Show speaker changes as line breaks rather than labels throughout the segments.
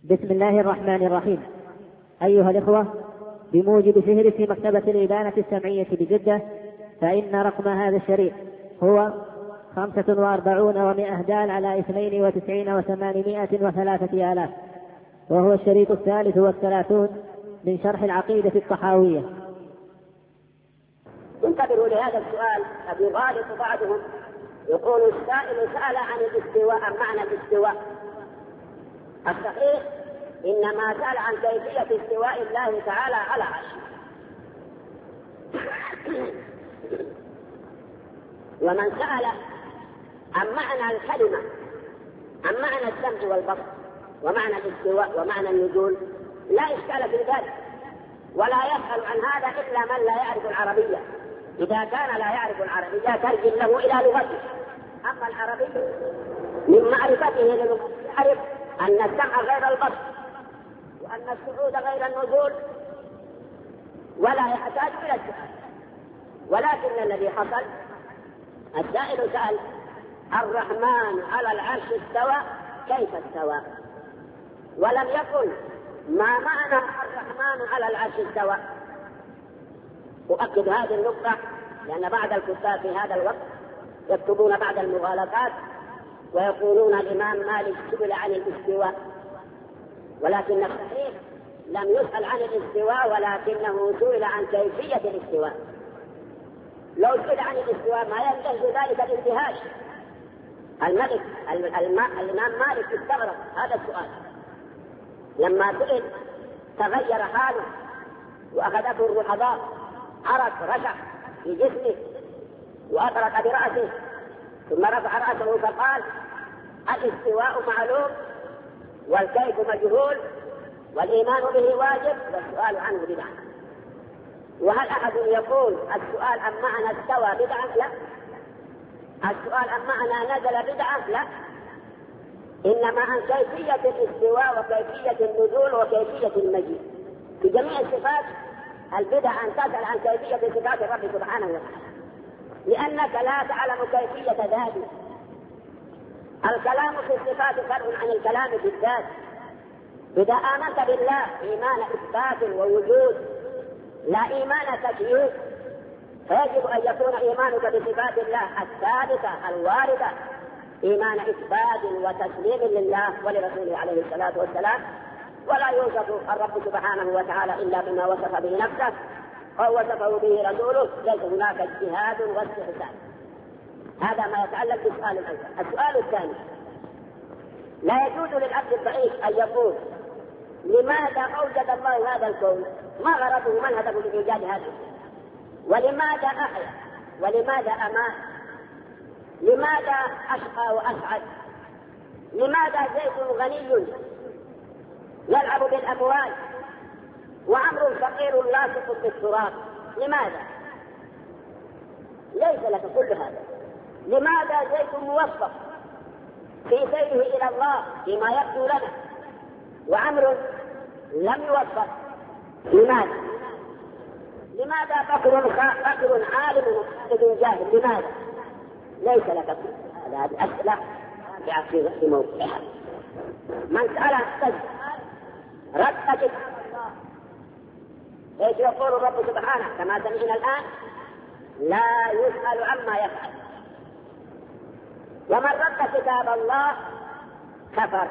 بسم الله الرحمن الرحيم. أيها الإخوة، بموجب فهرس مكتبة الإبانة السمعية بجدة، فإن رقم هذا الشريط هو 45 و100 دال على 92 و803 آلاف، وهو الشريط 33 من شرح العقيدة الطحاوية.
انتبهوا لهذا السؤال. قد يغالط بعضهم يقول السائل سأل عن الاستواء، عن معنى الاستواء. الصحيح إنما سأل عن كيفية استواء الله تعالى على عرشه. ومن سأل عن معنى الكلمة، عن معنى السمع والبصر ومعنى الاستواء ومعنى النزول، لا إشكال في ذلك، ولا يسأل عن هذا إلا من لا يعرف العربية. إذا كان لا يعرف العربية ترجم له إلى لغته. أما العربي من معرفته للغة يعرف أن السمع غير البصر وأن الصعود غير النزول، ولا يحتاج إلى السؤال. ولكن الذي حصل السائل سأل: الرحمن على العرش استوى، كيف استوى؟ ولم يقل ما معنى الرحمن على العرش استوى. أؤكد هذه النقطة لأن بعض الكتاب في هذا الوقت يكتبون بعض المغالطات ويقولون الإمام مالك سئل عن الاستواء، ولكن الصحيح لم يسأل عن الاستواء، ولكنه سئل عن كيفية الاستواء. لو سئل عن الاستواء ما ينتهي ذلك الانتهاج. الإمام مالك استغرب هذا السؤال لما سئل، تغير حاله وأخذته الرحضاء، عرق رشح في جسمه وأطرق برأسه، ثم رفع رأسه فقال: الاستواء معلوم والكيف مجهول والإيمان به واجب والسؤال عنه بدعة. وهل أحد يقول السؤال عن معنى استوى بدعة؟ لا. السؤال عن معنى نزل بدعة؟ لا. إنما عن كيفية الاستواء وكيفية النزول وكيفية المجيء. في جميع الصفات البدع أن تسأل عن كيفية صفات الرب سبحانه وتعالى، لأنك لا تعلم كيفية ذاته. الكلام في الصفات فرع عن الكلام في الذات. إذا آمنت بالله إيمان إثبات ووجود لا إيمان تكييف، فيجب أن يكون إيمانك بصفات الله الثابتة الواردة إيمان إثبات وتسليم لله ولرسوله عليه الصلاة والسلام. ولا يوصف الرب سبحانه وتعالى إلا بما وصف به نفسه أو وصفه به رسوله، ليس هناك اجتهاد واستحسان. هذا ما يتعلق بالسؤال الأول. السؤال الثاني: لا يجوز للعبد الضعيف أن يقول لماذا أوجد الله هذا الكون؟ ما غرضه؟ ما الهدف من إيجاد هذا؟ ولماذا أحيا؟ ولماذا أمات؟ لماذا أشقى وأسعد؟ لماذا زيد غني يلعب بالأموال وعمر فقير لاصق بالتراب؟ لماذا؟ ليس لك كل هذا. لماذا زيد موفق في سيره إلى الله فيما يبدو لنا وعمر لم يوفق؟ لماذا؟ لماذا فقر عالم وخالد جاهل؟ لماذا؟ ليس لك كل هذه أسئلة في موقعها. من سأل رد كتاب الله، ايش يقول الرب سبحانه كما سمعنا الآن؟ لا يسأل عما يفعل. ومن رد كتاب الله كفر.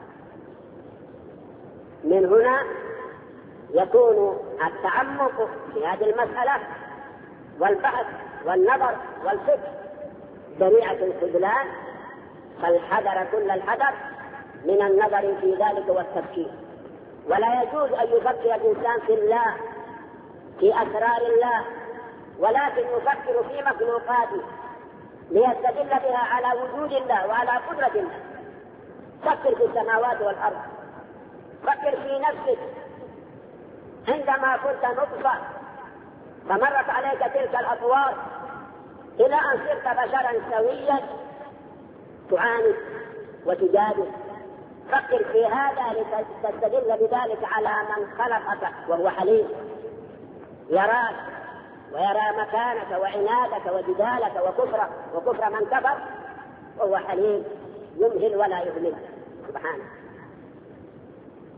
من هنا يكون التعمق في هذه المسألة والبحث والنظر والفكر ذريعة الخذلان، فالحذر كل الحذر من النظر في ذلك والتفكير. ولا يجوز أن يفكر الإنسان في الله في أسرار الله، ولكن يفكر في مخلوقاته ليستدل بها على وجود الله وعلى قدرة الله. فكر في السماوات والأرض، فكر في نفسك عندما كنت نطفة فمرت عليك تلك الأطوار إلى أن صرت بشرا سويا تعاند وتجادل. فكر في هذا لتستدل بذلك على من خلقك وهو حليم، يراك ويرى مكانك وعنادك وجدالك وكفر من كفر، وهو حليم يمهل ولا يهمل سبحانه.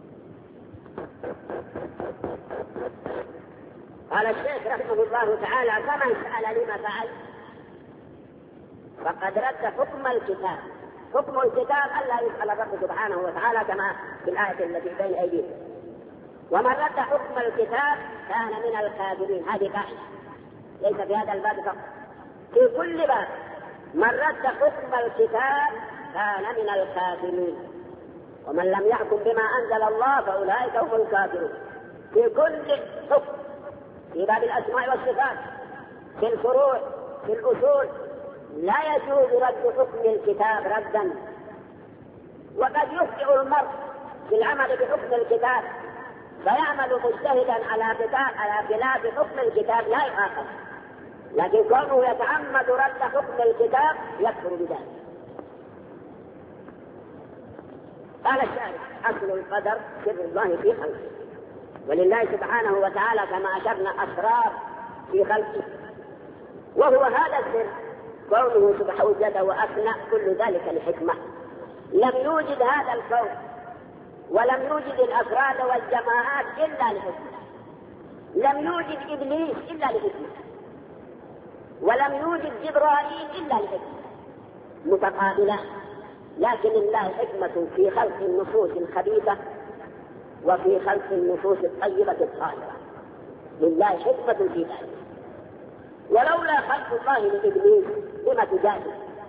قال الشيخ رحمه الله تعالى: فمن سأل لما فعل فقد رد حكم الكتاب. حكم الكتاب ألا يسأل الرب سبحانه وتعالى كما في الآية التي بين أيدينا. ومن رد حكم الكتاب كان من الكافرين. هذه قاعدة ليس في هذا الباب فقط، في كل باب. من رد حكم الكتاب كان من الكافرين. ومن لم يحكم بما أنزل الله فأولئك هم الكافرون. في كل حكم، في باب الأسماء والصفات، في الفروع، في الأصول، لا يجوز رد حكم الكتاب ردا. وقد يخطئ المرء في العمل بحكم الكتاب فيعمل مجتهدا على خلاف حكم الكتاب لا يؤاخذ، لكن كونه يتعمد رد حكم الكتاب يكفر بذلك. قال الشاعر: أصل القدر سر الله في خلقه. ولله سبحانه وتعالى كما أشرنا أسرار في خلقه، وهو هذا السر كونه سبحانه وجد وأفنى كل ذلك لحكمة. لم يوجد هذا الكون ولم يوجد الأفراد والجماعات إلا لحكمة. لم يوجد إبليس إلا لحكمة، ولم يوجد جبرائيل إلا لحكمة متقابلان. لكن لله حكمة في خلق النفوس الخبيثة وفي خلق النفوس الطيبة الطاهرة. لله حكمة في ذلك. ولولا خلق الله لإبليس لما تجادل؟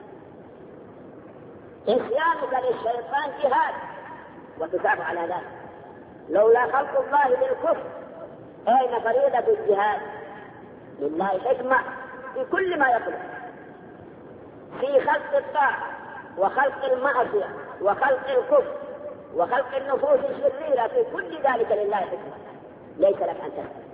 إسيانك للشيطان جهاد وتثاب على ذلك. لولا خلق الله للكفر أين فريضة الجهاد؟ لله حكمة في كل ما يخلق، في خلق الطاعة وخلق المعصية وخلق الكفر وخلق النفوس الشريرة. في كل ذلك لله حكمة ليس لك أن تفعل.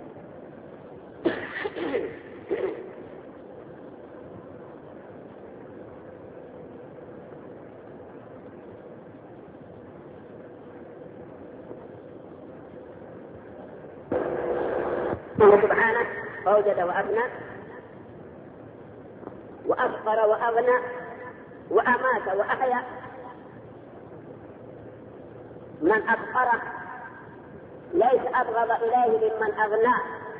الله سبحانه أوجد وأبنى وأفقر وأغنى وأمات وأحيا. من أفقره ليس أبغض إليه ممن أغناه.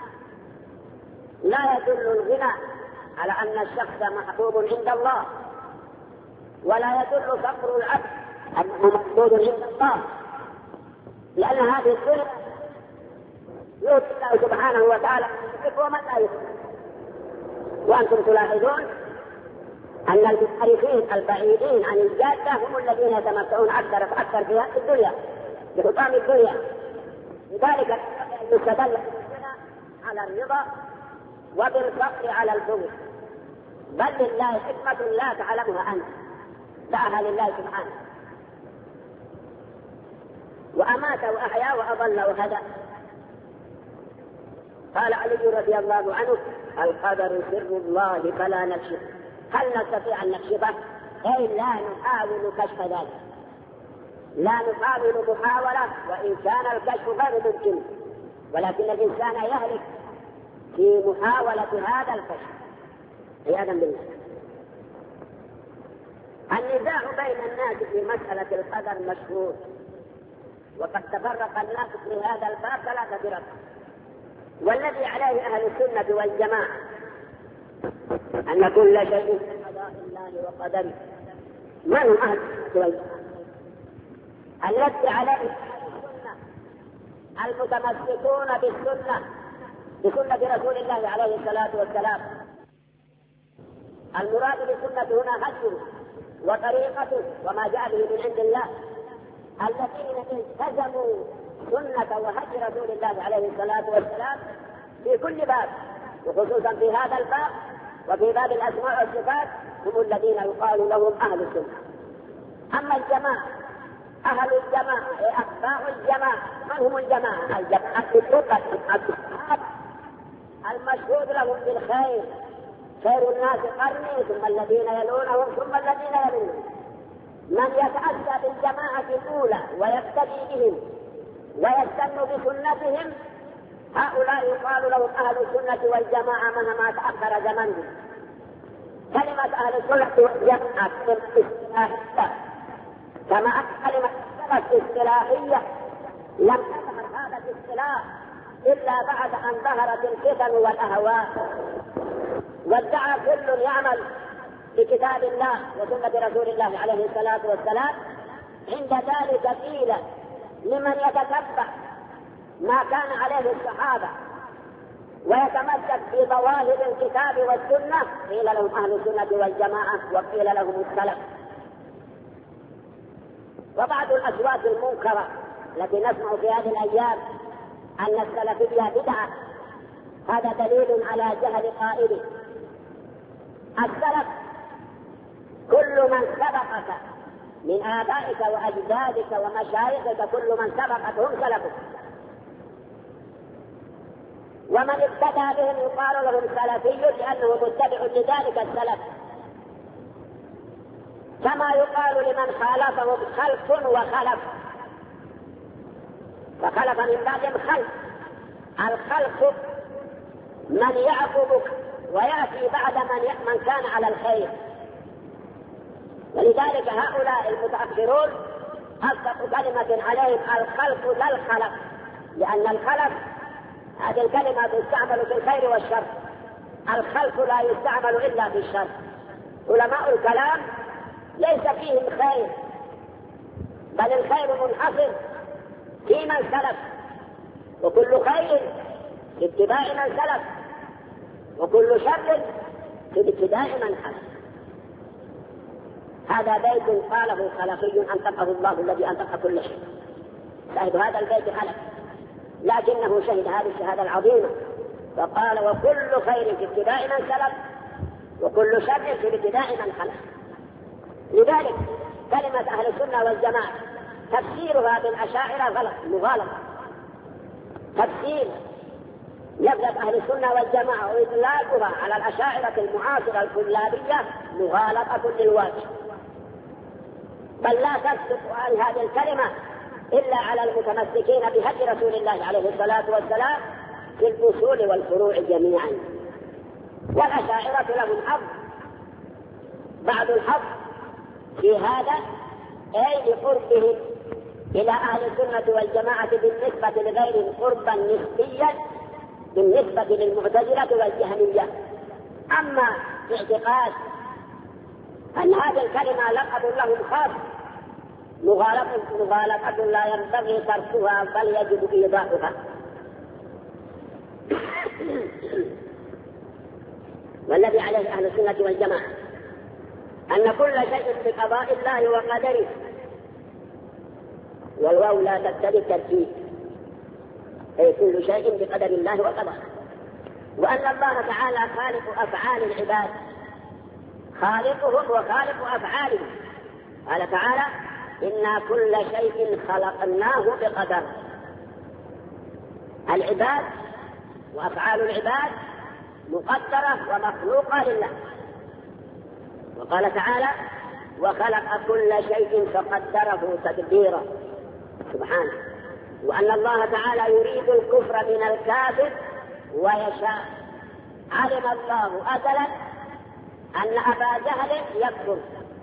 لا يدل الغنى على أن الشخص محبوب عند الله، ولا يدل فقر العبد أنه محبوب عند الله، لأن هذه السنة يؤتي الله سبحانه وتعالى ومن لا يؤتي. وأنتم تلاحظون أن المنحرفين البعيدين عن الجادة هم الذين يتمتعون أكثر فأكثر في الدنيا بحطام الدنيا. لذلك يستدل على الرضا وبالفقر على البغض. بل لله حكمة لا تعلمها أنت، دعها لله سبحانه. وأمات وأحيا وأضل وهدى. قال علي رضي الله عنه: القدر سر الله فلا نكشف. هل نستطيع أن نكشفه؟ أي لا نحاول كشف ذلك، لا نحاول محاولة، وإن كان الكشف غير ممكن، ولكن الإنسان يهلك في محاولة هذا الكشف عياذا بالله. النزاع بين الناس في مسألة القدر مشهور، وقد تفرق الناس في هذا الباب ثلاثة فرق. والذي عليه أهل السنة والجماعة أن كل شيء في قضاء الله وقدره. من هم أهل السنة والجماعة؟ الذي عليه أهل السنة المتمسكون بسنة رسول الله عليه الصلاة والسلام. المراد بالسنة هنا هديه وطريقته وما جاء به من عند الله. الذين التزموا سنة وهدي رسول الله عليه الصلاة والسلام في كل باب، وخصوصا في هذا الباب وفي باب الأسماء والصفات، هم الذين يقال لهم أهل السنة. أما الجماعة، أهل الجماعة أتباع الجماعة. من هم الجماعة؟ الجماعة الصحابة المشهود لهم بالخير، خير الناس قرني ثم الذين يلونهم ثم الذين يلونهم. من يتأسى بالجماعة الأولى ويقتدي بهم ويستن بسنتهم، هؤلاء يقال لهم أهل السنة والجماعة مهما تأخر زمنهم. كلمة أهل السنة والجماعة كما كلمة اصطلاحية لم تظهر هذا في الاصطلاح إلا بعد أن ظهرت الفتن والأهواء، وادعى كل يعمل بكتاب الله وسنة رسول الله عليه الصلاة والسلام. عند ذلك قيل لمن يتتبع ما كان عليه الصحابة ويتمسك بظواهر الكتاب والسنة قيل لهم أهل السنة والجماعة وقيل لهم السلف. وبعض الأصوات المنكرة التي نسمع في هذه الأيام أن السلفية بدعة، هذا دليل على جهل قائله. السلف كل من سبقك من آبائك وأجدادك ومشايخك، كل من سبقك هم سلفك، ومن ابتدى بهم يقال لهم سلفي لأنه متبع لذلك السلف، كما يقال لمن خالفهم خلف وخلف، فخلف من بعدهم خلف. الخلف من يعقبك ويأتي بعد من كان على الخير. ولذلك هؤلاء المتأخرون أطلقوا كلمة عليهم الخلف لا الخلف، لأن الخلف هذه الكلمة تستعمل في الخير والشر، الخلف لا يستعمل إلا في الشر. علماء الكلام ليس فيهم خير، بل الخير منحصر في من سلف، وكل خير في اتباع من سلف، وكل شر في ابتداء من خلف. هذا بيت قاله خلفي أنطقه الله الذي أنطق كل شيء. شاهد هذا البيت حلف، لكنه شهد هذه الشهادة العظيمة فقال وكل خير في اتباع من سلف وكل شر في ابتداء من خلف. لذلك كلمة أهل السنة والجماعة تفسيرها بالأشاعرة غلط، مغالطة. تفسير لفظة أهل السنة والجماعة وإطلاقها على الأشاعرة المعاصرة الكلابية مغالطة للواجب، بل لا تصدق عن هذه الكلمة إلا على المتمسكين بهدي رسول الله عليه الصلاة والسلام في الأصول والفروع جميعا. والأشاعرة لهم حظ، بعض الحظ في هذا أي لقربهم إلى أهل السنة والجماعة بالنسبة لغيرهم قربا نسبيا بالنسبة للمعتزلة والجهمية. أما باعتقاد أن هذه الكلمة لقب لهم خاص مغالطة لا ينبغي تركها بل يجب إيضاحها. والذي عليه أهل السنة والجماعة أن كل شيء بقضاء الله وقدره، والواو لا تقتضي الترتيب، أي كل شيء بقدر الله وقضاه، وأن الله تعالى خالق أفعال العباد، خالقهم وخالق أفعالهم. قال تعالى إنا كل شيء خلقناه بقدر. العباد وأفعال العباد مقدرة ومخلوقة لله. وقال تعالى وخلق كل شيء فقدره تقديرا سبحانه. وأن الله تعالى يريد الكفر من الكافر ويشاء. علم الله أزلا أن أبا جهل يكفر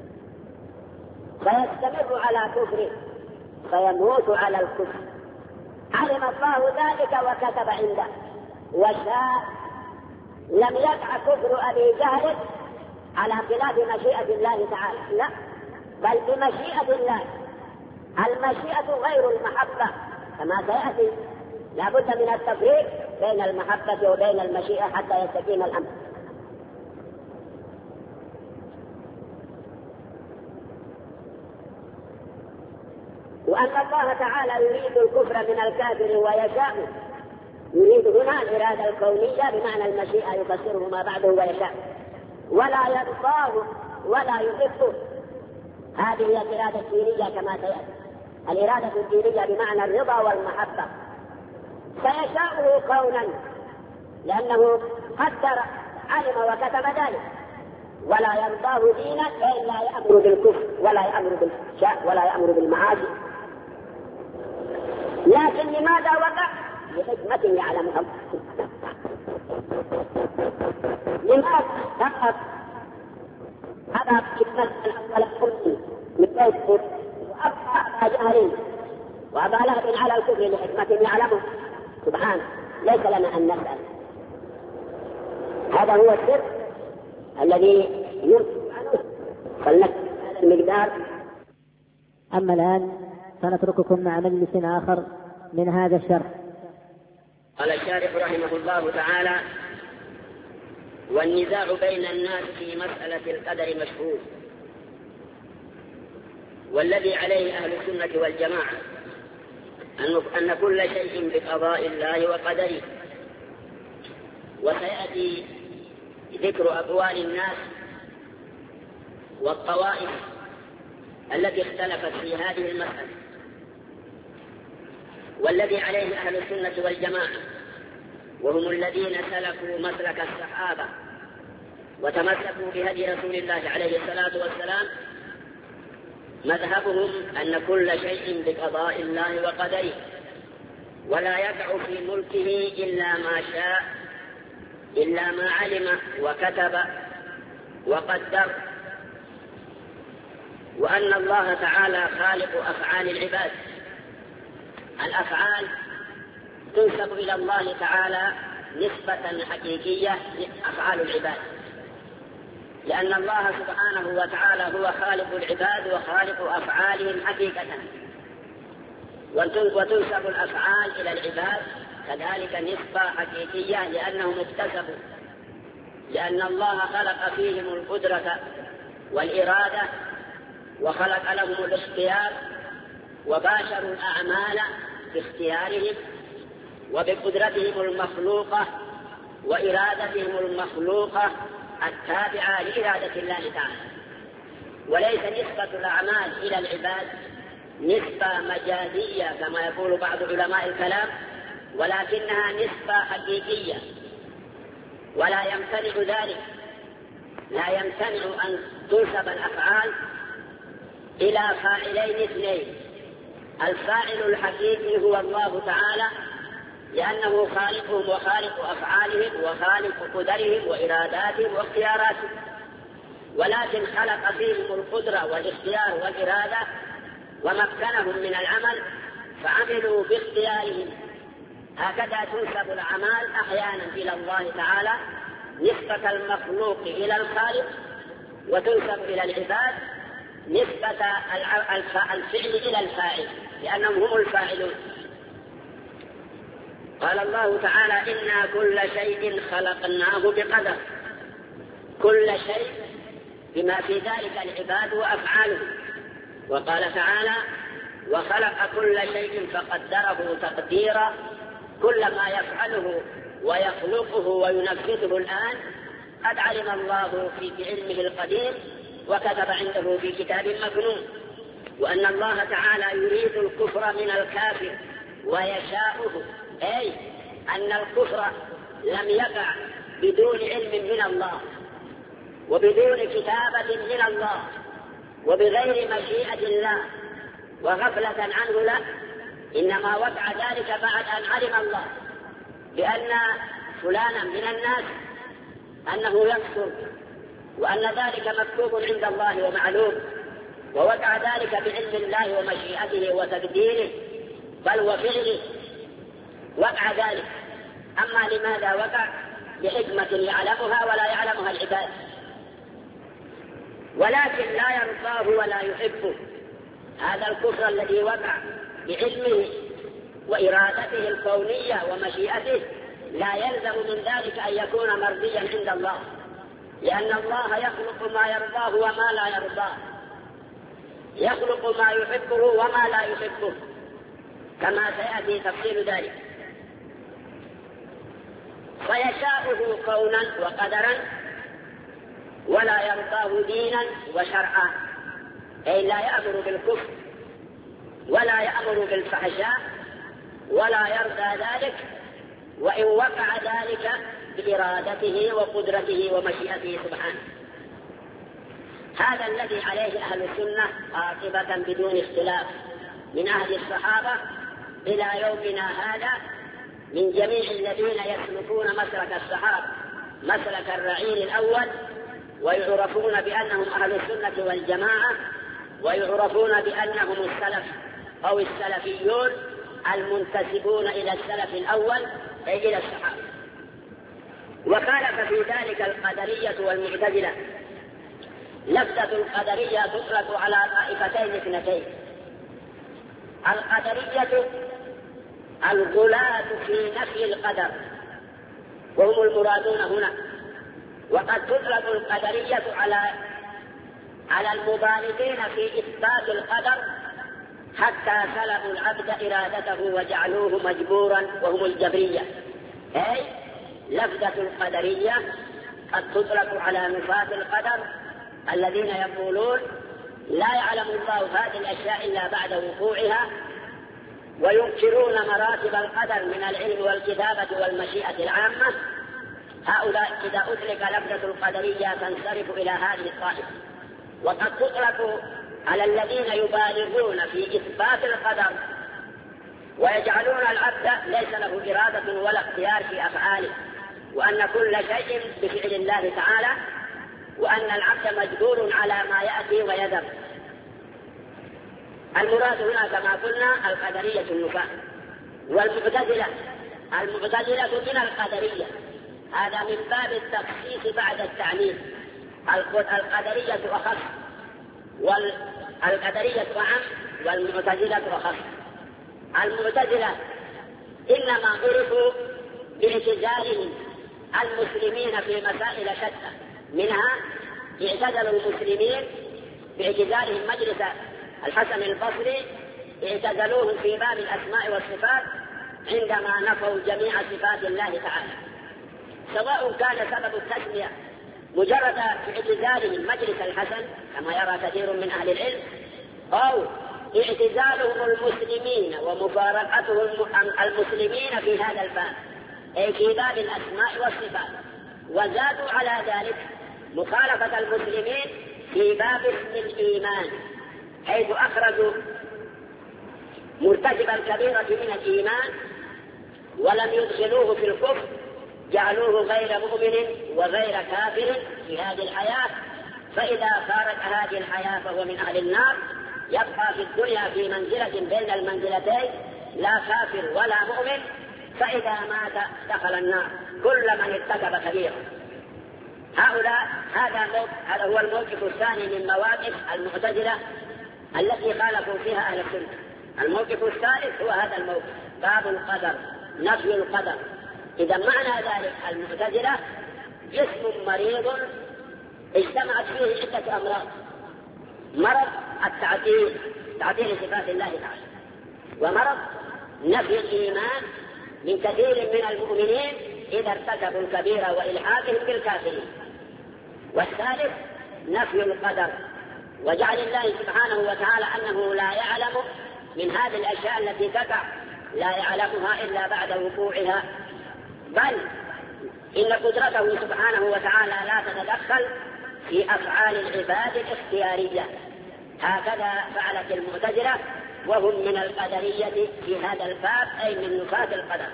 فيستمر على كفره فيموت على الكفر، علم الله ذلك وكتب عنده وشاء. لم يقع كفر أبي جهل على خلاف مشيئة الله تعالى، لا، بل بمشيئة الله. المشيئة غير المحبة كما سيأتي، لا بد من التفريق بين المحبة وبين المشيئة حتى يستقيم الأمر. وأن الله تعالى يريد الكفر من الكافر ويشاء، يريد هنا الإرادة الكونية بمعنى المشيئة يفسره ما بعده ويشاء، ولا يرضاه ولا يحبه. هذه هي الإرادة الدينية كما سيأتي. الإرادة الدينية بمعنى الرضا والمحبة. فيشاءه كونا لأنه قدر علم وكتب ذلك، ولا يرضاه دينا فإن لا يأمر بالكفر ولا يأمر بالشاء ولا يأمر بالمعاصي. لكن لماذا وقع؟ لحكمة يعلمها الله. لماذا فقط هذا حكمة الأول من بيت وأبقى جهلين وبالغة على الكفر لحكمة يعلمه سبحانه، ليس لنا أن نسأل. هذا هو السر الذي يرسل عنه فلنك المقدار.
أما الآن سنترككم مع مجلس آخر من هذا الشرح.
قال الشارح رحمه الله تعالى: والنزاع بين الناس في مسألة القدر مشهور، والذي عليه أهل السنة والجماعة أن كل شيء بقضاء الله وقدره. وسيأتي ذكر أقوال الناس والطوائف التي اختلفت في هذه المسألة. والذي عليه أهل السنة والجماعة وهم الذين سلكوا مسلك الصحابة وتمسكوا بهدي رسول الله عليه الصلاة والسلام، مذهبهم أن كل شيء بقضاء الله وقدره، ولا يقع في ملكه إلا ما شاء، إلا ما علم وكتب وقدر، وأن الله تعالى خالق أفعال العباد. الأفعال تنسب إلى الله تعالى نسبة حقيقية أفعال العباد، لأن الله سبحانه وتعالى هو خالق العباد وخالق أفعالهم حقيقة. وتنسب الأفعال إلى العباد كذلك نسبة حقيقية لأنهم اكتسبوا، لأن الله خلق فيهم القدرة والإرادة وخلق لهم الاختيار، وباشروا الأعمال باختيارهم وبقدرتهم المخلوقة وإرادتهم المخلوقة التابعة لإرادة الله تعالى. وليس نسبة الأعمال إلى العباد نسبة مجازية كما يقول بعض علماء الكلام، ولكنها نسبة حقيقية، ولا يمتنع ذلك، لا يمتنع أن تنسب الأفعال إلى فاعلين اثنين. الفاعل الحقيقي هو الله تعالى، لأنه خالقهم وخالق أفعالهم وخالق قدرهم وإراداتهم واختياراتهم، ولكن خلق فيهم القدرة والاختيار والإرادة ومكنهم من العمل فعملوا باختيارهم. هكذا تنسب الأعمال أحيانا إلى الله تعالى نسبة المخلوق إلى الخالق، وتنسب إلى العباد نسبة الفعل إلى الفاعل، لأنهم هم الفاعلون. قال الله تعالى: إنا كل شيء خلقناه بقدر. كل شيء بما في ذلك العباد وأفعالهم. وقال تعالى: وخلق كل شيء فقدره تقديرا. كل ما يفعله ويخلقه وينفذه الآن قد علم الله في بعلمه القديم وكتب عنده في كتاب مكنون. وأن الله تعالى يريد الكفر من الكافر ويشاؤه، أي أن الكفر لم يقع بدون علم من الله وبدون كتابة من الله وبغير مشيئة الله وغفلة عنه لا، إنما وقع ذلك بعد أن علم الله بأن فلانا من الناس أنه يكفر، وأن ذلك مكتوب عند الله ومعلوم، ووقع ذلك بعلم الله ومشيئته وتقديره بل وفعله، وقع ذلك. أما لماذا وقع؟ بحكمة يعلمها ولا يعلمها العباد، ولكن لا يرضاه ولا يحبه. هذا الكفر الذي وقع بعلمه وإرادته الكونية ومشيئته لا يلزم من ذلك أن يكون مرضيا عند الله، لأن الله يخلق ما يرضاه وما لا يرضاه، يخلق ما يحبه وما لا يحبه، كما سيأتي تفصيل ذلك. فيشاءه كونا وقدرا ولا يرضاه دينا وشرعا، أي لا يأمر بالكفر ولا يأمر بالفحشاء ولا يرضى ذلك، وإن وقع ذلك بإرادته وقدرته ومشيئته سبحانه. هذا الذي عليه أهل السنة قاطبة بدون اختلاف من أهل الصحابة إلى يومنا هذا، من جميع الذين يسلكون مسلك الصحابة مسلك الرعيل الأول، ويعرفون بأنهم أهل السنة والجماعة، ويعرفون بأنهم السلف أو السلفيون المنتسبون إلى السلف الأول أي إلى الصحابة. وخالف في ذلك القدرية والمعتزلة. لفظة القدرية تطلق على طائفتين اثنتين: القدرية الغلاة في نفي القدر وهم المرادون هنا، وقد تطلق القدرية على المبالغين في إثبات القدر حتى سلبوا العبد إرادته وجعلوه مجبورا وهم الجبرية. أي لفظة القدرية قد تطلق على نفاة القدر الذين يقولون لا يعلم الله هذه الأشياء إلا بعد وقوعها، وينكرون مراتب القدر من العلم والكتابة والمشيئة العامة. هؤلاء إذا أطلق لفظة القدرية تنصرف إلى هذه الطائفة. وقد تطلق على الذين يبالغون في إثبات القدر ويجعلون العبد ليس له إرادة ولا اختيار في أفعاله، وأن كل شيء بفعل الله تعالى، وأن العبد مجبور على ما يأتي ويذهب. المراد هنا كما قلنا القدرية النفاة. والمعتزلة من القدرية، هذا من باب التخصيص بعد التعميم. القدرية أخص والقدرية أعم والمعتزلة أخص. المعتزلة إنما عرفوا باعتزالهم المسلمين في مسائل شتى، منها اعتزلوا المسلمين باعتزالهم مجلس الحسن البصري، اعتزلوهم في باب الأسماء والصفات عندما نفوا جميع صفات الله تعالى، سواء كان سبب التسمية مجرد اعتزالهم مجلس الحسن كما يرى كثير من أهل العلم، أو اعتزالهم المسلمين ومفارقتهم المسلمين في هذا الباب أي في باب الأسماء والصفات، وزادوا على ذلك مخالفة المسلمين في باب اسم الإيمان، حيث أخرجوا مرتكب الكبيرة من الإيمان ولم يدخلوه في الكفر، جعلوه غير مؤمن وغير كافر في هذه الحياة، فإذا فارق هذه الحياة فهو من أهل النار، يبقى في الدنيا في منزلة بين المنزلتين، لا كافر ولا مؤمن، فإذا مات دخل النار كل من ارتكب كبيرة. هذا هو الموقف الثاني من مواقف المعتزلة التي خالفوا فيها أهل السنة. الموقف الثالث هو هذا الموقف، باب القدر، نفي القدر. إذا معنى ذلك المعتزلة جسم مريض اجتمعت فيه عدة أمراض: مرض تعطيل صفات الله تعالى، ومرض نفي الإيمان من كثير من المؤمنين إذا ارتكبوا الكبيرة وإلحاقهم بالكافرين، والثالث نفي القدر وجعل الله سبحانه وتعالى أنه لا يعلم من هذه الأشياء التي تقع، لا يعلمها إلا بعد وقوعها، بل إن قدرته سبحانه وتعالى لا تتدخل في أفعال العباد الاختيارية. هكذا فعلت المعتزلة، وهم من القدرية في هذا الباب أي من نفاة القدر.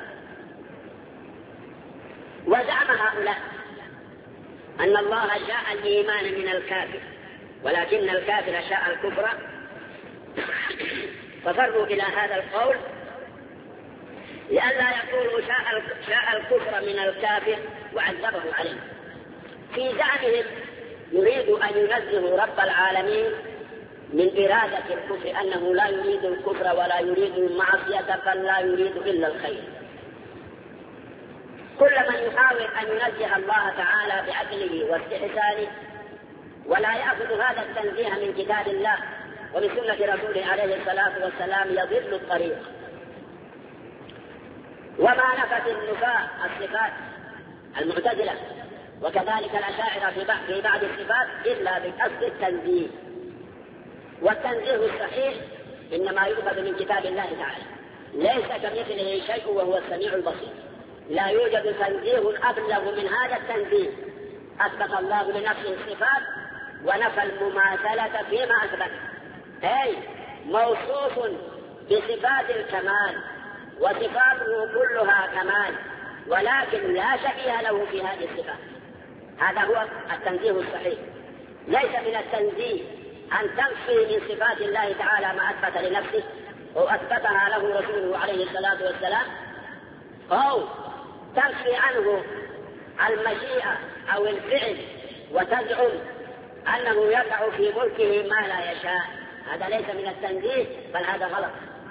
وزعم هؤلاء أن الله شاء الإيمان من الكافر، ولكن الكافر شاء الكفر، ففروا إلى هذا القول لئلا يقولوا شاء الكفر من الكافر وعذبه عليه. في زعمهم يريد أن ينزه رب العالمين من إرادة الكفر، أنه لا يريد الكفر ولا يريد المعصية، بل لا يريد إلا الخير. كل من يحاول أن ينزه الله تعالى بعدله واستحسانه ولا يأخذ هذا التنزيه من كتاب الله ومن سنة رسوله عليه الصلاة والسلام يضل الطريق. وما نفت النفاة الصفات المعتزلة وكذلك الأشاعرة في بعض الصفات إلا بقصد التنزيه، والتنزيه الصحيح إنما يؤخذ من كتاب الله تعالى، ليس كمثله شيء وهو السميع البصير. لا يوجد تنزيه أبلغ من هذا التنزيه. أثبت الله لنفسه الصفات ونفى المماثلة فيما أثبت، أي موصوف بصفات الكمال وصفاته كلها كمال، ولكن لا شبيه له في هذه الصفات. هذا هو التنزيه الصحيح. ليس من التنزيه أن تنفي من صفات الله تعالى ما أثبت لنفسه وأثبتها له رسوله عليه الصلاة والسلام، أو تنفي عنه المشيئة أو الفعل وتزعم أنه يقع في ملكه ما لا يشاء، هذا ليس من التنزيه بل هذا غلط.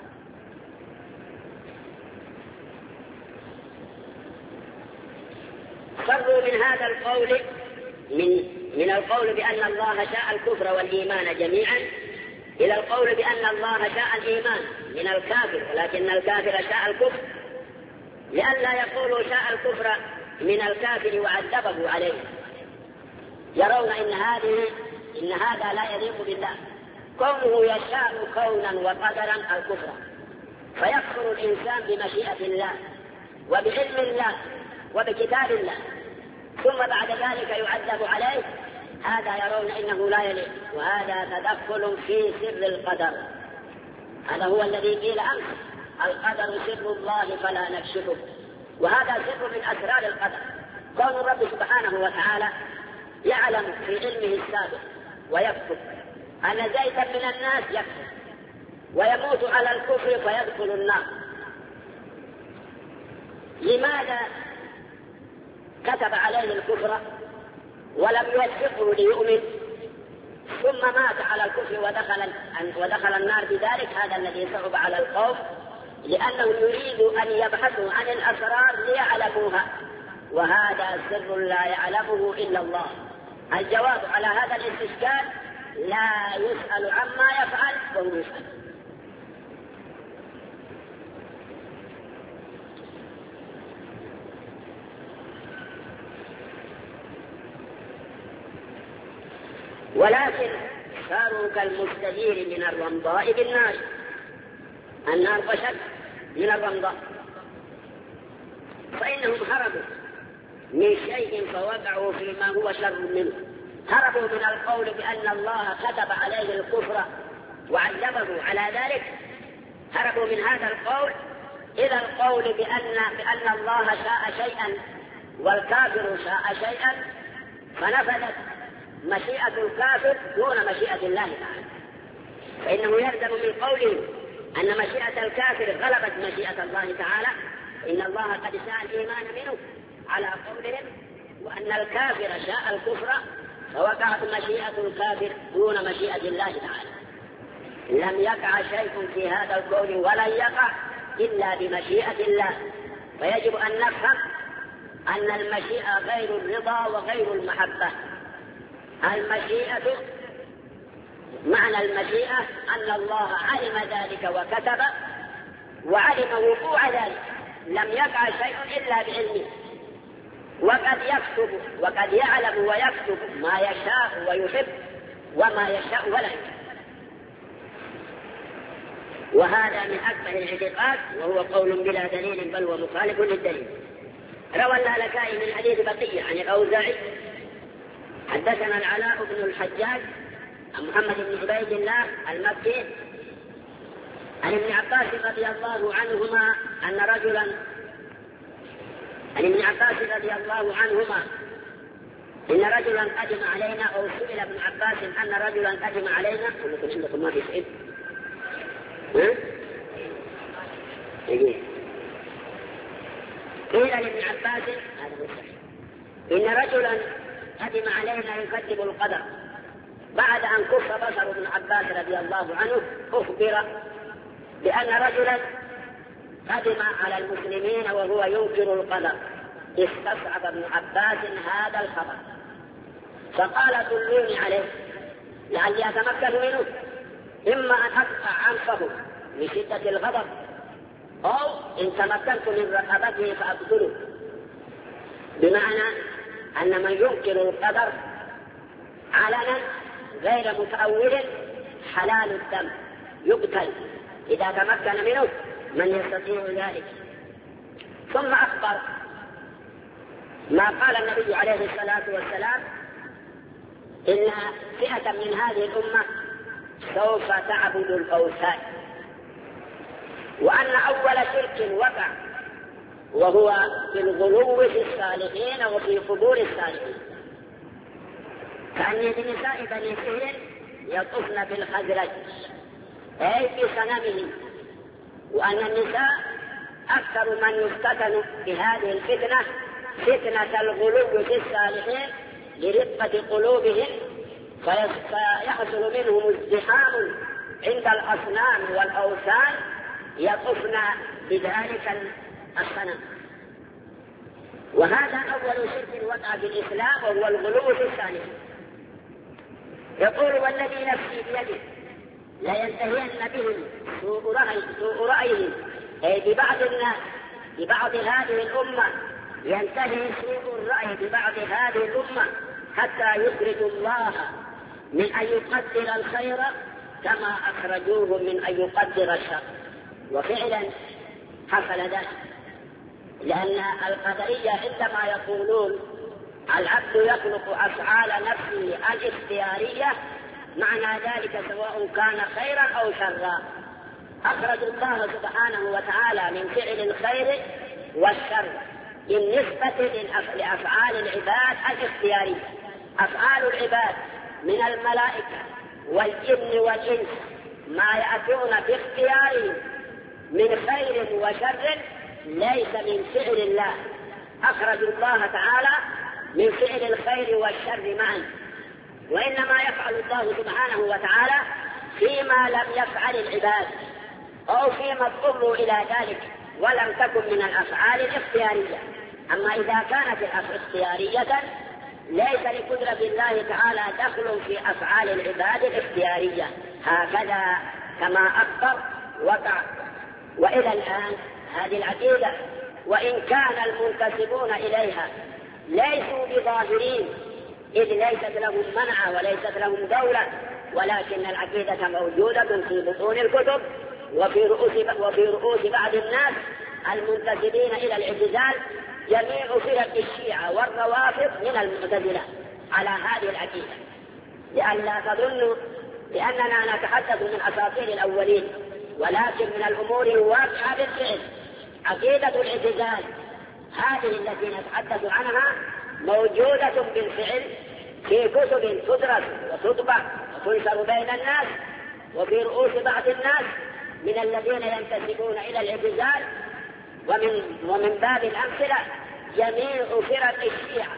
فروا من هذا القول من القول بأن الله شاء الكفر والإيمان جميعا إلى القول بأن الله شاء الإيمان من الكافر ولكن الكافر شاء الكفر، لئلا يقولوا شاء الكفر من الكافر وعذبه عليه. يرون إن هذا لا يليق بالله، كونه يشاء كونا وقدرا الكفر، فيكفر الإنسان بمشيئة الله وبعلم الله وبكتاب الله، ثم بعد ذلك يعذب عليه. هذا يرون إنه لا يليق، وهذا تدخل في سر القدر. هذا هو الذي قيل أمس: القدر سر الله فلا نكشفه، وهذا سر من أسرار القدر. كون الرب سبحانه وتعالى يعلم في علمه السابق ويكتب أن زيدا من الناس يكفر ويموت على الكفر فيدخل النار. لماذا كتب عليه الكفر ولم يوفقه ليؤمن ثم مات على الكفر ودخل النار بذلك؟ هذا الذي صعب على القوم، لأنه يريد أن يبحثوا عن الأسرار ليعلموها، وهذا سر لا يعلمه إلا الله. الجواب على هذا الاستشكال: لا يسأل عما يفعل وهو يسأل. ولكن صاروا كالمستجير من الرمضاء بالنار، النار أشد من الرمضاء، فإنهم هربوا من شيء فوقعوا فيما هو شر منه. هربوا من القول بأن الله كتب عليه الكفر وعذبه على ذلك، هربوا من هذا القول إلى القول بأن الله شاء شيئا والكافر شاء شيئا، فنفذت مشيئة الكافر دون مشيئة الله تعالى. فإنه يلزم من قوله أن مشيئة الكافر غلبت مشيئة الله تعالى، إن الله قد شاء الإيمان منه على قولهم، وأن الكافر شاء الكفر فوقعت مشيئة الكافر دون مشيئة الله تعالى. لم يقع شيء في هذا الكون ولن يقع إلا بمشيئة الله. فيجب أن نفهم أن المشيئة غير الرضا وغير المحبة. المشيئة، معنى المشيئة أن الله علم ذلك وكتب وعلم وقوع ذلك، لم يقع شيء إلا بعلمه، وقد يكتب وقد يعلم ويكتب ما يشاء ويحب وما يشاء ولا يحب. وهذا من أكبر الاعتقاد، وهو قول بلا دليل بل ومخالف للدليل. روى اللالكائي من حديث بقية عن الأوزاعي: حدثنا العلاء بن الحجاج عن محمد بن عبيد الله المكي عن ابن عباس رضي الله عنهما أن رجلا إن رجلا قدم علينا، أو سئل ابن عباس أن رجلا قدم علينا. ولكن عندكم ما في سئل؟ قيل لابن عباس إن رجلا قدم علينا يكذب القدر. بعد أن كف بصر ابن عباس رضي الله عنه أخبر بأن رجلا قدم على المسلمين وهو ينكر القدر. استصعب ابن عباس هذا الخبر فقال: دلوني عليه لعلي أتمكن منه، إما أن أقطع عنفه من شدة الغضب، أو إن تمكنت من رقبته فأقتله. بمعنى أن من ينكر القدر علنا غير متأول حلال الدم يقتل إذا تمكن منه من يستطيع ذلك. ثم أخبر ما قال النبي عليه الصلاة والسلام: إن فئة من هذه الأمة سوف تعبد الأوثان، وأن أول شرك وقع وهو في الغلو في الصالحين وفي قبور الصالحين، كأن بنساء بني سهل يطفن بالخزرج، أي في صنمه وأن النساء أكثر من يفتتن بهذه الفتنة، فتنة الغلو في الصالحين لرقة قلوبهم، فيحصل منهم ازدحام عند الأصنام والأوثان يطفن بذلك الصنم. وهذا أول شرك وقع في الإسلام وهو الغلو في الصالحين. يقول والذي نفسي بيده لينتهين بهم سوء رأيهم، أي ببعض الناس ببعض هذه الأمة، ينتهي سوء الرأي ببعض هذه الأمة حتى يخرج الله من أن يقدر الخير كما أخرجوه من أن يقدر الشر. وفعلا حصل ذلك، لأن القدرية عندما يقولون العبد يخلق أفعال نفسه الاختيارية، معنى ذلك سواء كان خيرا أو شرا. أخرج الله سبحانه وتعالى من فعل الخير والشر بالنسبة لأفعال العباد الاختيارية. أفعال العباد من الملائكة والجن والإنس ما يأتون باختيارهم من خير وشر ليس من فعل الله، أخرج الله تعالى من فعل الخير والشر معا، وإنما يفعل الله سبحانه وتعالى فيما لم يفعل العباد أو فيما اضطروا إلى ذلك ولم تكن من الأفعال الاختيارية. أما إذا كانت الأفعال اختيارية ليس لقدرة الله تعالى دخل في أفعال العباد الاختيارية، هكذا كما أخبر وقع. وإلى الآن هذه العقيدة وإن كان المنتسبون إليها ليسوا بظاهرين، إذ ليست لهم منع وليست لهم دولة، ولكن العقيدة موجودة في بطون الكتب وفي رؤوس بعض الناس المنتسبين إلى الاعتزال. جميع فرق الشيعة والروافض من المعتزلة على هذه العقيدة، لئلا تظنوا بأننا نتحدث من أساطير الأولين، ولكن من الأمور الواقعة بالفعل. عقيدة الاعتزال هذه التي نتحدث عنها موجودة بالفعل في كتب تدرس وتطبع وتنشر بين الناس وفي رؤوس بعض الناس من الذين ينتسبون إلى الاعتزال. ومن باب الأمثلة جميع فرق الشيعة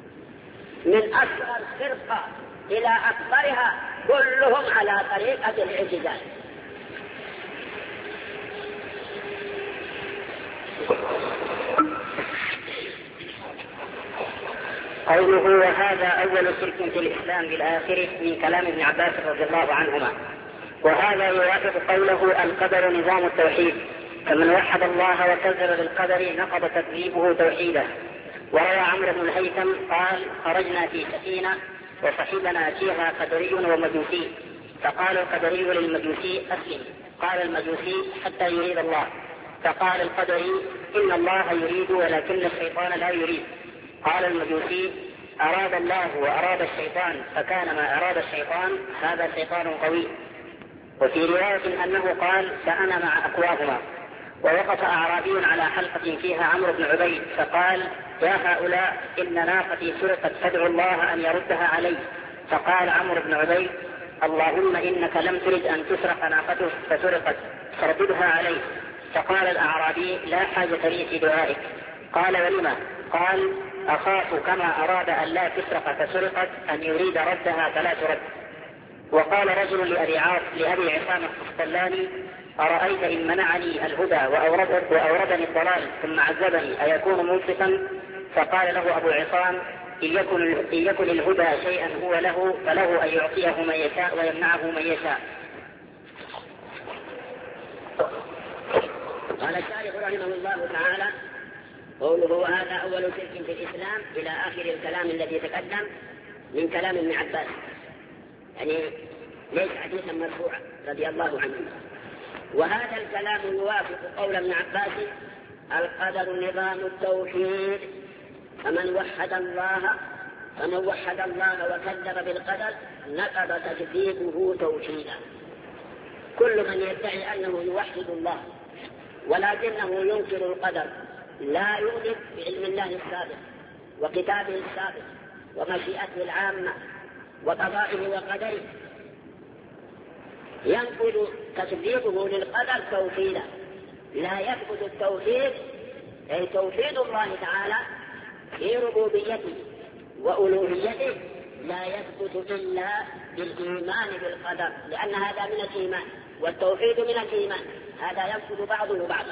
من أصغر فرقة إلى أكبرها كلهم على طريقة الاعتزال.
قوله وهذا أول شرك في الإسلام بالآخر من كلام ابن عباس رضي الله عنهما. وهذا يوافق قوله القدر نظام التوحيد، فمن وحد الله وكذب بالقدر نقض تكذيبه توحيده. وروى عمرو بن الهيثم قال خرجنا في سفينة وصحبنا فيها قدري ومجوسي، فقال القدري للمجوسي أسلم، قال المجوسي حتى يريد الله، فقال القدري إن الله يريد ولكن الشيطان لا يريد، قال المجوسي أراد الله وأراد الشيطان فكان ما أراد الشيطان هذا شيطان قوي. وفي رواية أنه قال فأنا مع أقواهما. ووقف أعرابي على حلقة فيها عمرو بن عبيد فقال يا هؤلاء إن ناقتي سرقت فادعوا الله أن يردها علي، فقال عمرو بن عبيد اللهم إنك لم ترد أن تسرق ناقته فسرقت فرددها عليه. فقال الأعرابي لا حاجة لي في دعائك. قال ولما؟ قال أخاف كما أراد أن لا تسرق فسرقت أن يريد ردها فلا ترد. وقال رجل لأبي عصام القسطلاني أرأيت إن منعني الهدى وأوردني الضلال ثم عذبني أيكون منصفا؟ فقال له أبو عصام إن يكن الهدى شيئا هو له فله أن يعطيه من يشاء ويمنعه من يشاء.
قال الشارح رحمه الله تعالى قوله وهذا أول شرك في الإسلام إلى آخر الكلام الذي تقدم من كلام ابن عباس، يعني ليس حديثا مرفوعا رضي الله عنه. وهذا الكلام يوافق قول ابن عباس القدر نظام التوحيد، فمن وحد الله وكذب بالقدر نقض تكذيبه توحيدا. كل من يدعي أنه يوحد الله ولكنه ينكر القدر لا يؤمن بعلم الله السابق وكتابه السابق ومشيئته العامة وقضائه وقدره ينقض تكذيبه للقدر توحيدا. لا يثبت التوحيد، أي توحيد الله تعالى في ربوبيته وألوهيته، لا يثبت إلا بالإيمان بالقدر، لأن هذا من الإيمان والتوحيد من الإيمان، هذا يثبت بعضه بعضا.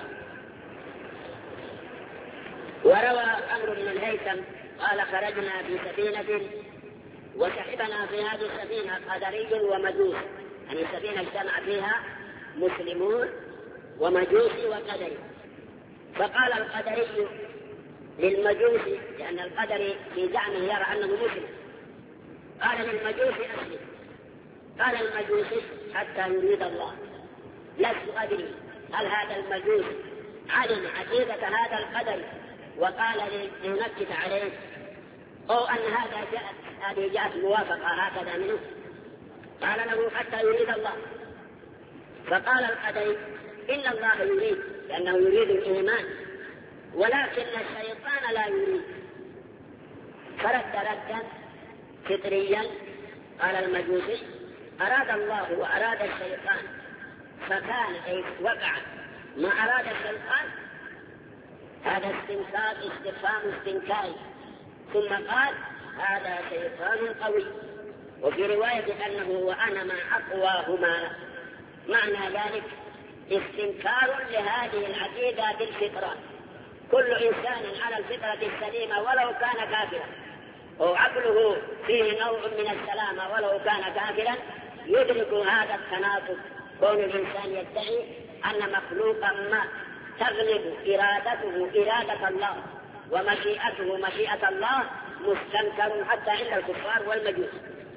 وروى عمرو بن الهيثم قال: خرجنا في سفينة وسحبنا في هذه السفينة قدري ومجوس، يعني السفينة اجتمع فيها مسلمون ومجوسي وقدري. فقال القدري للمجوسي، لأن القدري في زعمه يرى أنه مسلم، قال للمجوسي: أسلم. قال المجوسي: حتى يريد الله. لست أدري هل هذا المجوس علم عقيدة هذا القدر وقال لنكت عليه، أو أن هذه جاءت موافقة هكذا منه. قال له: حتى يريد الله. فقال القدري: إن الله يريد، لأنه يريد الإيمان، ولكن الشيطان لا يريد. فرد ردا فطريا. قال المجوسي: أراد الله وأراد الشيطان، فكان أي وقع ما أراد الشيطان. هذا استفهام استنكاري. ثم قال: هذا شيطان قوي. وفي رواية أنه وأنا مع أقواهما. معنى ذلك استنكار لهذه العقيدة بالفطرة. كل إنسان على الفطرة السليمة ولو كان كافرا، وعقله فيه نوع من السلامة ولو كان كافرا، يدرك هذا التناقض. كون الإنسان يدعي أن مخلوقا ما تغلب إرادته إرادة الله ومشيئته مشيئة الله مستنكر حتى عند الكفار والمجوس.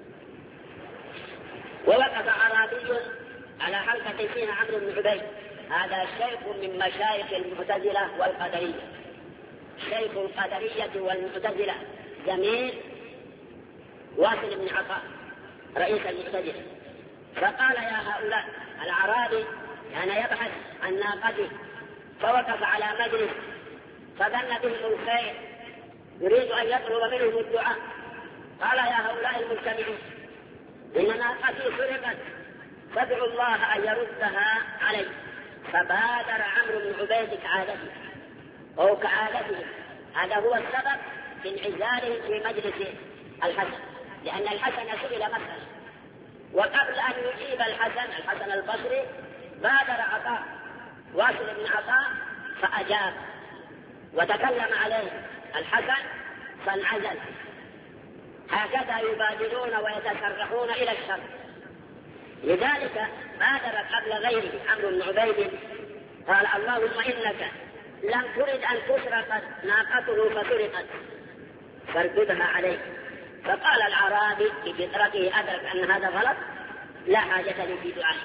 ووقف أعرابي على حلقة فيها عمرو بن عبيد، هذا شيخ من مشايخ المعتزلة والقدرية، شيخ القدرية والمعتزلة، زميل واصل بن عطاء رئيس المعتزلة. فقال: يا هؤلاء، الأعرابي كان يبحث عن ناقته، فوقف على مجلس فظن بهم الخير، يريد أن يطلب منهم الدعاء. قال: يا هؤلاء المجتمعين، إن ناقتي سرقت، فادعوا الله أن يردها علي. فبادر عمرو بن عبيد كعادته أو كعادته، هذا هو السبب في انعزاله في مجلس الحسن، لأن الحسن سئل مسألة، وقبل أن يجيب الحسن البصري بادر عطاء واصل بن عطاء فأجاب وتكلم عليه الحسن فانعزل. هكذا يبادرون ويتسرحون إلى الشر. لذلك بادر قبل غيره عمرو بن عبيد قال: اللهم إنك لم ترد أن تسرق ناقته فسرقت فارددها عليه. فقال الأعرابي بفطرته أدرك أن هذا غلط، لا حاجة لي في دعائك.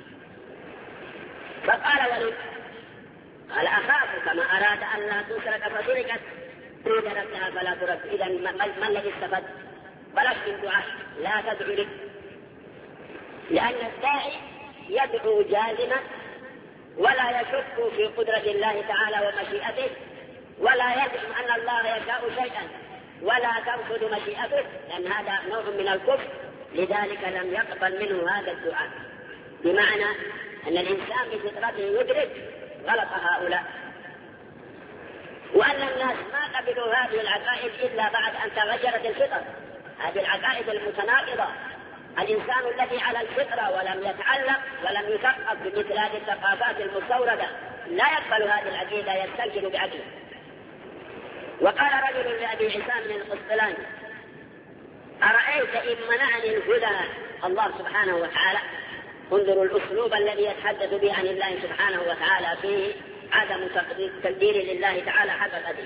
فقال وليد: قال: أخاف كما أراد أن لا تسرق فسرقت تريد ردها فلا ترد. إذا ما الذي استفد؟ بلاش من دعائك، لا تدعو لك، لأن الداعي يدعو جازما ولا يشك في قدرة الله تعالى ومشيئته، ولا يزعم أن الله يشاء شيئا ولا تنفذ مشيئته، لأن هذا نوع من الكفر. لذلك لم يقبل منه هذا الدعاء، بمعنى أن الإنسان بفطرته يدرك غلط هؤلاء، وأن الناس ما قبلوا هذه العقائد إلا بعد أن تغيرت الفطر. هذه العقائد المتناقضة، الإنسان الذي على الفطرة ولم يتعلم ولم يثقف بمثل هذه الثقافات المستوردة لا يقبل هذه العقيدة، يستنكر بعقله. وقال رجل لأبي عصام بن القسطلاني: أرأيت إن منعني الهدى الله سبحانه وتعالى؟ انظروا الأسلوب الذي يتحدث به عن الله سبحانه وتعالى فيه عدم تقدير لله تعالى حقيقته.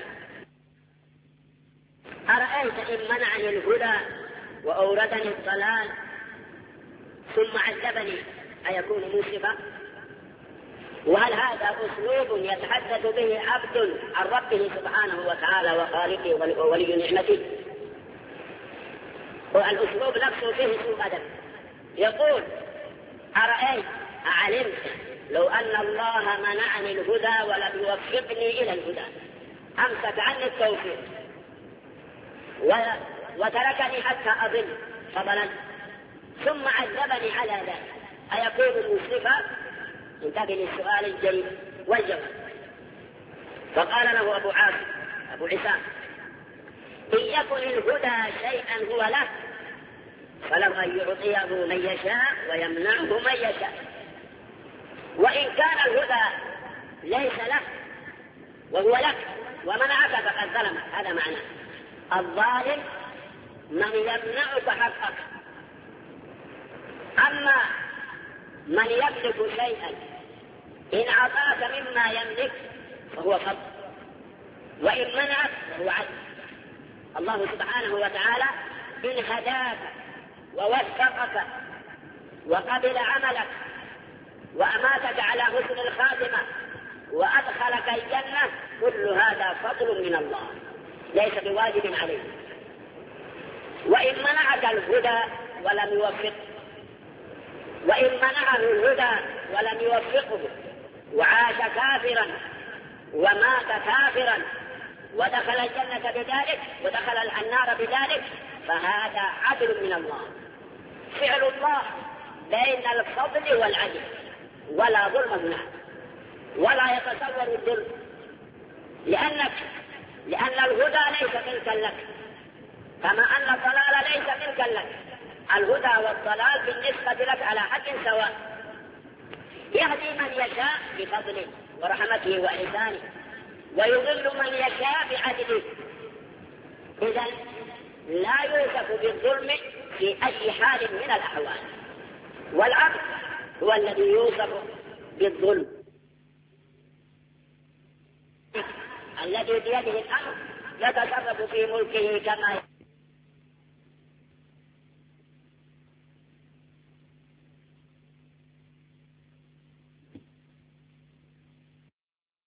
أرأيت إن منعني الهدى وأوردني الضلال ثم عذبني أيكون منصفا؟ وهل هذا أسلوب يتحدث به عبد عن ربه سبحانه وتعالى وخالقه وولي نعمته؟ والأسلوب نفسه فيه سوء أدب. يقول: أرأيت أعلمت لو أن الله منعني الهدى ولم يوفقني إلى الهدى، أمسك عني التوفيق وتركني حتى أضل فضلا ثم عذبني على ذلك، أيكون منصفا؟ انتبه للسؤال الجيد. والجواب. فقال له أبو عصام إن يكن الهدى شيئا هو له فله أن يعطيه من يشاء ويمنعه من يشاء، وإن كان الهدى ليس له وهو لك ومنعك فقد ظلمك. هذا معنى الظالم من يمنعك حقك. أما من يملك شيئا إن أعطاك مما يملك فهو فضل، وإن منعك فهو عدل. الله سبحانه وتعالى إن هداك ووفقك وقبل عملك وأماتك على حسن الخاتمة وأدخلك الجنة كل هذا فضل من الله ليس بواجب عليه. وإن منعك الهدى ولم يوفقه، وإن منعه الهدى ولم يوفقه وعاش كافرا ومات كافرا ودخل الجنة بذلك ودخل النار بذلك فهذا عدل من الله، فعل الله بين الفضل والعدل، ولا ظلم هناك ولا يتصور الظلم، لأن الهدى ليس ملكا لك كما أن الضلال ليس ملكا لك. الهدى والضلال بالنسبة لك على حد سواء، يهدي من يشاء بفضله ورحمته وإحسانه ويضل من يشاء بعدله. إذن لا يوصف بالظلم في أي حال من الأحوال، والعبد هو الذي يوصف بالظلم الذي بيده الأمر يتصرف في ملكه كما